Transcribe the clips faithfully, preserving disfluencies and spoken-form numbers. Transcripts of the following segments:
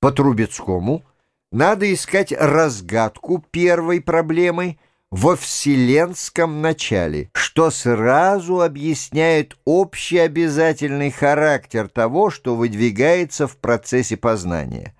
По Трубецкому надо искать разгадку первой проблемы во вселенском начале, что сразу объясняет общий обязательный характер того, что выдвигается в процессе познания.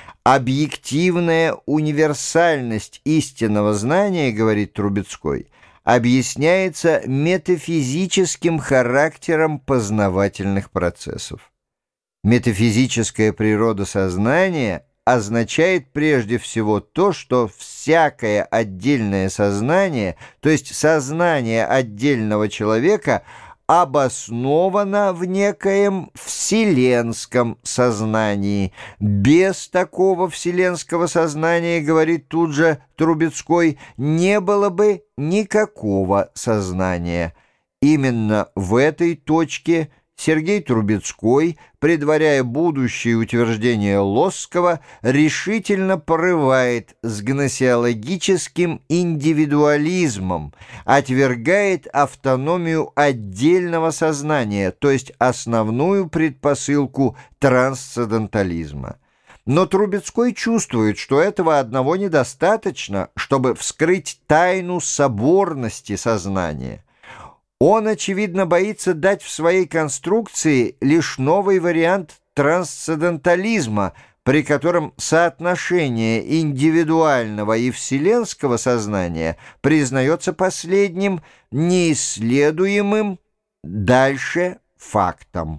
Объективная универсальность истинного знания, говорит Трубецкой, объясняется метафизическим характером познавательных процессов. Метафизическая природа сознания означает прежде всего то, что всякое отдельное сознание, то есть сознание отдельного человека, обосновано в некоем вселенском сознании. Без такого вселенского сознания, говорит тут же Трубецкой, не было бы никакого сознания. Именно в этой точке Сергей Трубецкой, предваряя будущее утверждение Лосского, решительно порывает с гносеологическим индивидуализмом, отвергает автономию отдельного сознания, то есть основную предпосылку трансцендентализма. Но Трубецкой чувствует, что этого одного недостаточно, чтобы вскрыть тайну соборности сознания. Он, очевидно, боится дать в своей конструкции лишь новый вариант трансцендентализма, при котором соотношение индивидуального и вселенского сознания признается последним неисследуемым дальше фактом.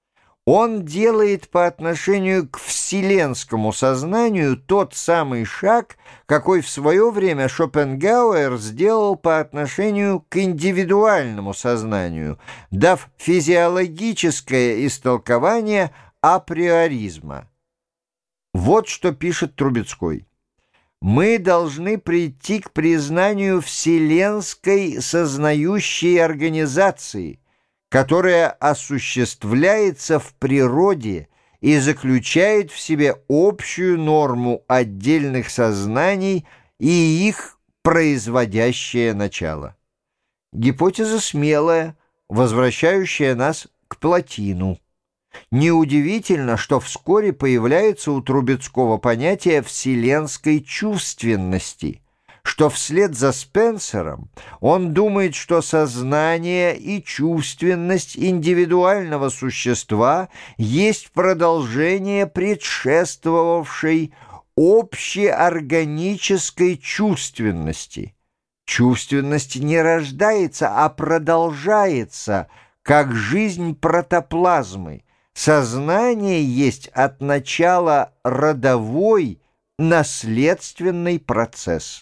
Он делает по отношению к вселенскому сознанию тот самый шаг, какой в свое время Шопенгауэр сделал по отношению к индивидуальному сознанию, дав физиологическое истолкование априоризма. Вот что пишет Трубецкой. «Мы должны прийти к признанию вселенской сознающей организации, которая осуществляется в природе и заключает в себе общую норму отдельных сознаний и их производящее начало». Гипотеза смелая, возвращающая нас к Плотину. Неудивительно, что вскоре появляется у Трубецкого понятие вселенской чувственности, что вслед за Спенсером он думает, что сознание и чувственность индивидуального существа есть продолжение предшествовавшей общеорганической чувственности. Чувственность не рождается, а продолжается, как жизнь протоплазмы. Сознание есть от начала родовой, наследственный процесс.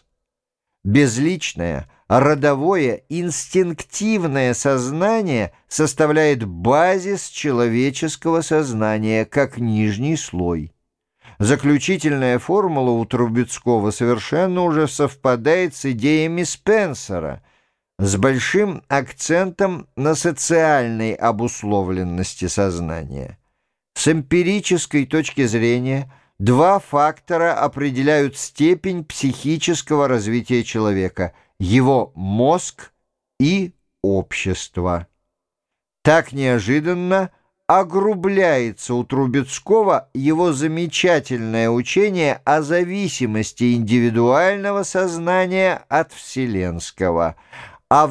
Безличное, родовое, инстинктивное сознание составляет базис человеческого сознания как нижний слой. Заключительная формула у Трубецкого совершенно уже совпадает с идеями Спенсера, с большим акцентом на социальной обусловленности сознания. С эмпирической точки зрения два фактора определяют степень психического развития человека – его мозг и общество. Так неожиданно огрубляется у Трубецкого его замечательное учение о зависимости индивидуального сознания от вселенского, о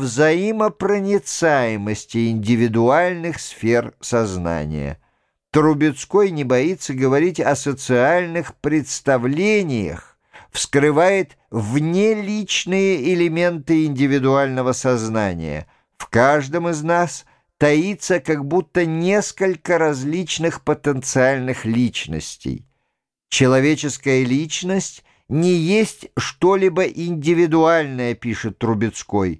взаимопроницаемости индивидуальных сфер сознания. Трубецкой не боится говорить о социальных представлениях, вскрывает внеличные элементы индивидуального сознания. В каждом из нас таится как будто несколько различных потенциальных личностей. Человеческая личность не есть что-либо индивидуальное, пишет Трубецкой,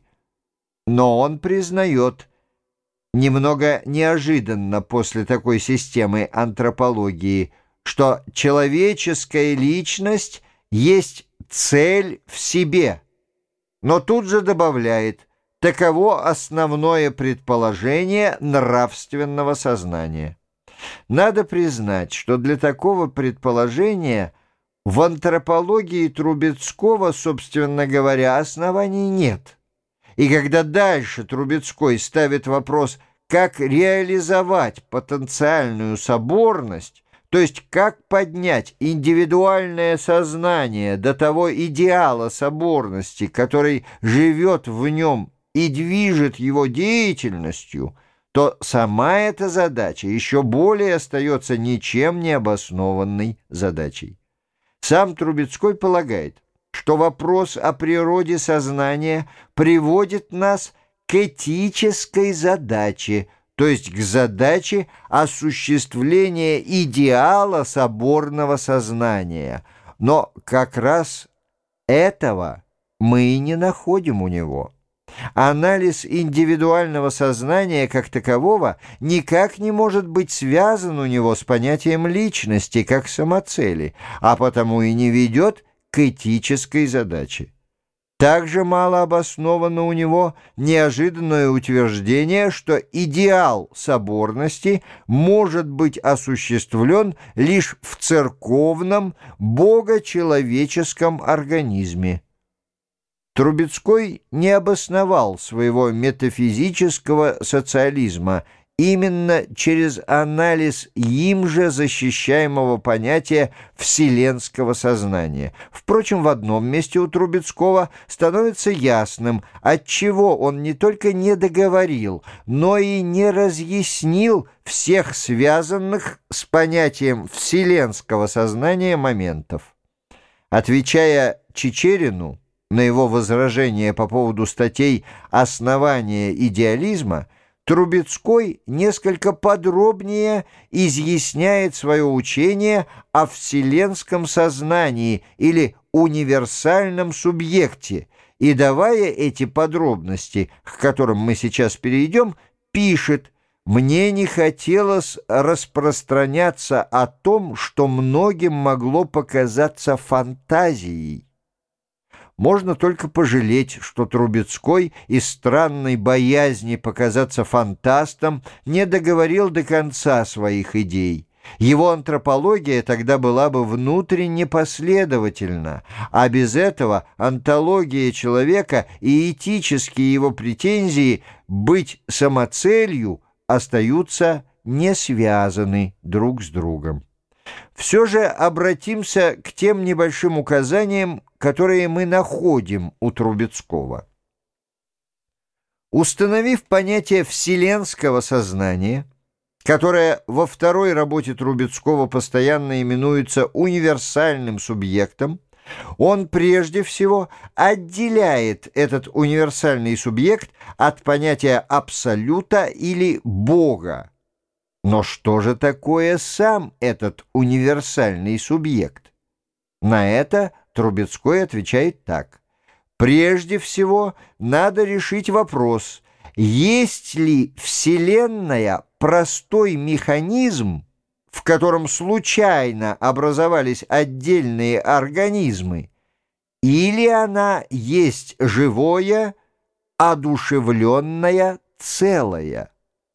но он признает, немного неожиданно после такой системы антропологии, что человеческая личность есть цель в себе, но тут же добавляет: таково основное предположение нравственного сознания. Надо признать, что для такого предположения в антропологии Трубецкого, собственно говоря, оснований нет. И когда дальше Трубецкой ставит вопрос, как реализовать потенциальную соборность, то есть как поднять индивидуальное сознание до того идеала соборности, который живет в нем и движет его деятельностью, то сама эта задача еще более остается ничем не обоснованной задачей. Сам Трубецкой полагает, что вопрос о природе сознания приводит нас к этической задаче, то есть к задаче осуществления идеала соборного сознания. Но как раз этого мы и не находим у него. Анализ индивидуального сознания как такового никак не может быть связан у него с понятием личности как самоцели, а потому и не ведет к этической задаче. Также мало обосновано у него неожиданное утверждение, что идеал соборности может быть осуществлен лишь в церковном, богочеловеческом организме. Трубецкой не обосновал своего метафизического социализма именно через анализ им же защищаемого понятия вселенского сознания. Впрочем, в одном месте у Трубецкого становится ясным, отчего он не только не договорил, но и не разъяснил всех связанных с понятием вселенского сознания моментов. Отвечая Чичерину на его возражение по поводу статей «Основания идеализма», Трубецкой несколько подробнее изъясняет свое учение о вселенском сознании или универсальном субъекте, и, давая эти подробности, к которым мы сейчас перейдем, пишет: «Мне не хотелось распространяться о том, что многим могло показаться фантазией». Можно только пожалеть, что Трубецкой из странной боязни показаться фантастом не договорил до конца своих идей. Его антропология тогда была бы внутренне последовательна, а без этого онтология человека и этические его претензии быть самоцелью остаются не связаны друг с другом. Все же обратимся к тем небольшим указаниям, которые мы находим у Трубецкого. Установив понятие вселенского сознания, которое во второй работе Трубецкого постоянно именуется универсальным субъектом, он прежде всего отделяет этот универсальный субъект от понятия абсолюта или Бога. Но что же такое сам этот универсальный субъект? На это Трубецкой отвечает так. Прежде всего, надо решить вопрос, есть ли Вселенная простой механизм, в котором случайно образовались отдельные организмы, или она есть живое, одушевленное целое?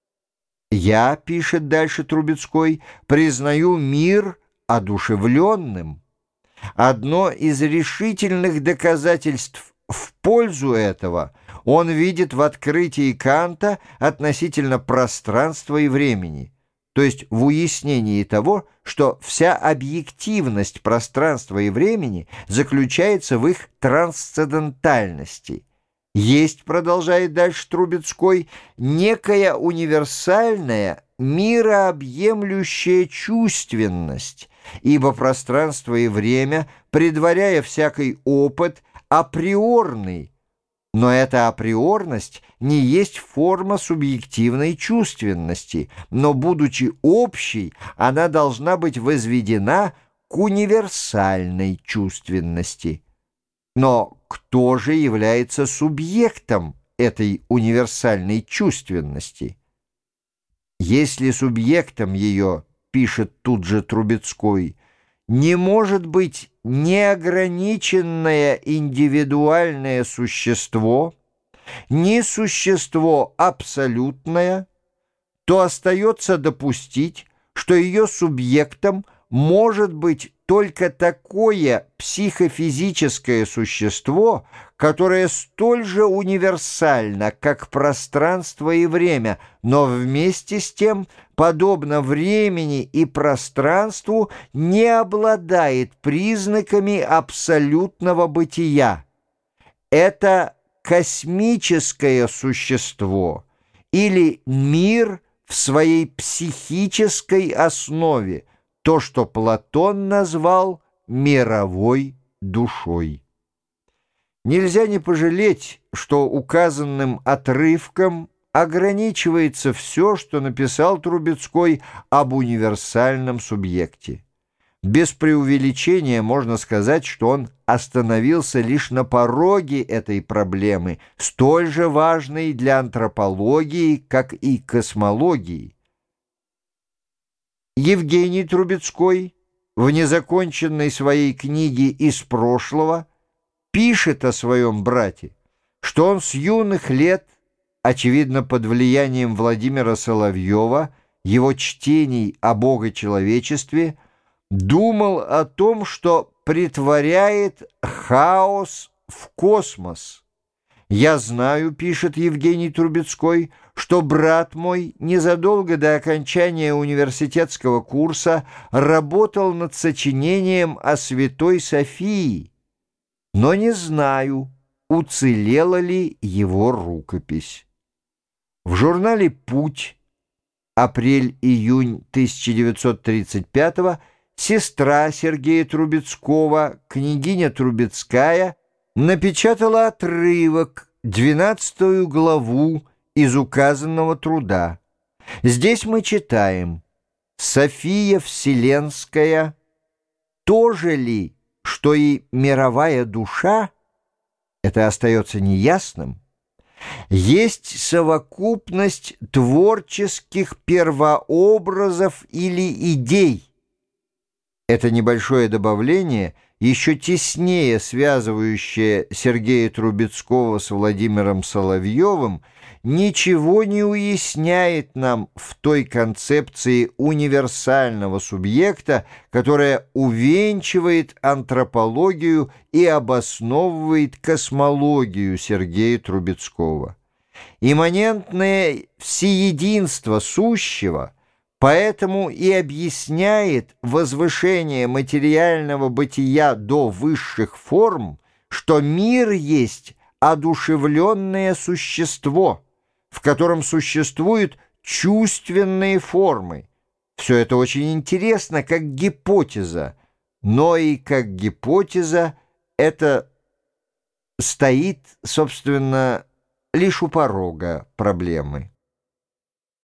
Я, пишет дальше Трубецкой, признаю мир одушевленным. Одно из решительных доказательств в пользу этого он видит в открытии Канта относительно пространства и времени, то есть в уяснении того, что вся объективность пространства и времени заключается в их трансцендентальности. Есть, продолжает дальше Трубецкой, некая универсальная, мирообъемлющая чувственность, ибо пространство и время, предваряя всякий опыт, априорный, но эта априорность не есть форма субъективной чувственности, но, будучи общей, она должна быть возведена к универсальной чувственности. Но кто же является субъектом этой универсальной чувственности? Если субъектом ее, пишет тут же Трубецкой, не может быть неограниченное индивидуальное существо, ни существо абсолютное, то остается допустить, что ее субъектом может быть только такое психофизическое существо, которое столь же универсально, как пространство и время, но вместе с тем подобно времени и пространству, не обладает признаками абсолютного бытия. Это космическое существо или мир в своей психической основе, то, что Платон назвал мировой душой. Нельзя не пожалеть, что указанным отрывком ограничивается все, что написал Трубецкой об универсальном субъекте. Без преувеличения можно сказать, что он остановился лишь на пороге этой проблемы, столь же важной для антропологии, как и космологии. Евгений Трубецкой в незаконченной своей книге «Из прошлого» пишет о своем брате, что он с юных лет, очевидно под влиянием Владимира Соловьева, его чтений о богочеловечестве, думал о том, что претворяет хаос в космос. «Я знаю, — пишет Евгений Трубецкой, — что брат мой незадолго до окончания университетского курса работал над сочинением о Святой Софии, но не знаю, уцелела ли его рукопись». В журнале «Путь», апрель-июнь тысяча девятьсот тридцать пятого, сестра Сергея Трубецкого, княгиня Трубецкая, напечатала отрывок, двенадцатую главу из указанного труда. Здесь мы читаем: «София Вселенская, то же ли, что и мировая душа, это остается неясным, есть совокупность творческих первообразов или идей». Это небольшое добавление, еще теснее связывающее Сергея Трубецкого с Владимиром Соловьевым, ничего не уясняет нам в той концепции универсального субъекта, которая увенчивает антропологию и обосновывает космологию Сергея Трубецкого. Имманентное всеединство сущего поэтому и объясняет возвышение материального бытия до высших форм, что мир есть одушевленное существо, в котором существуют чувственные формы. Все это очень интересно как гипотеза, но и как гипотеза это стоит, собственно, лишь у порога проблемы.